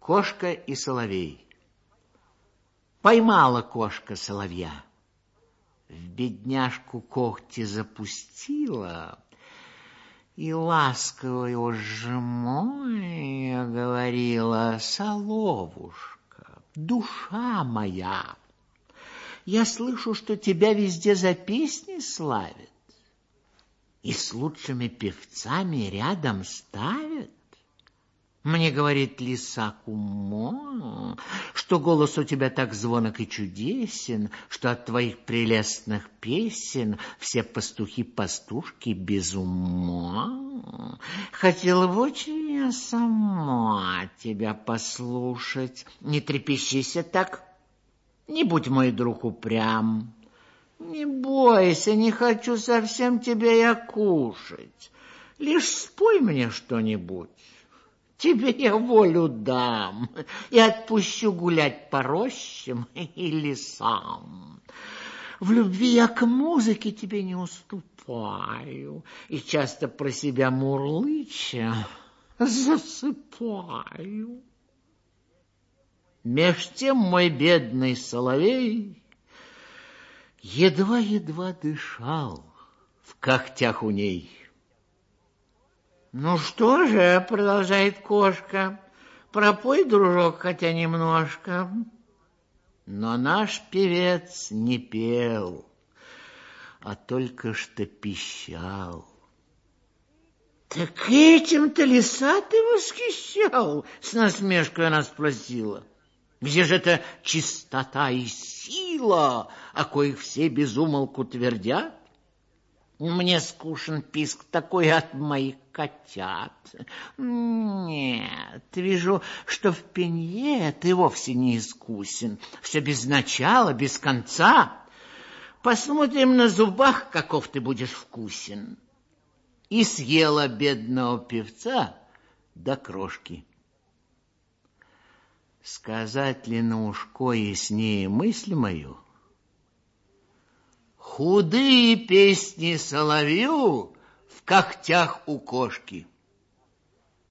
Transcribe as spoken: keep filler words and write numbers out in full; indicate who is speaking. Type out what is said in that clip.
Speaker 1: Кошка и соловей. Поймала кошка соловья, в бедняжку когти запустила и ласково сжимая говорила: соловушка, душа моя, я слышу, что тебя везде за песни славят и с лучшими певцами рядом ставят. Мне говорит лиса Кумо, что голос у тебя так звонок и чудесен, что от твоих прелестных песен все пастухи-пастушки без ума. Хотела бы очень я сама тебя послушать. Не трепещися так, не будь, мой друг, упрям. Не бойся, не хочу совсем тебя я кушать. Лишь спой мне что-нибудь. Тебе я волю дам и отпущу гулять по рощам и лесам. В любви я к музыке тебе не уступаю, и часто про себя мурлыча засыпаю. Меж тем мой бедный соловей едва-едва дышал в когтях у ней. Ну что же, продолжает кошка, пропой, дружок, хотя немножко. Но наш певец не пел, а только что пищал. Так этим-то лиса ты восхищал? С насмешкой она спросила. Где же эта чистота и сила, о коих все без умолку твердят? Мне скучен писк такой от моих котят. Нет, вижу, что в пенье ты вовсе не искусен. Все без начала, без конца. Посмотрим на зубах, каков ты будешь вкусен. И съела бедного певца до крошки. Сказать ли на ушко яснее мысль мою? Худые песни соловью в когтях у кошки.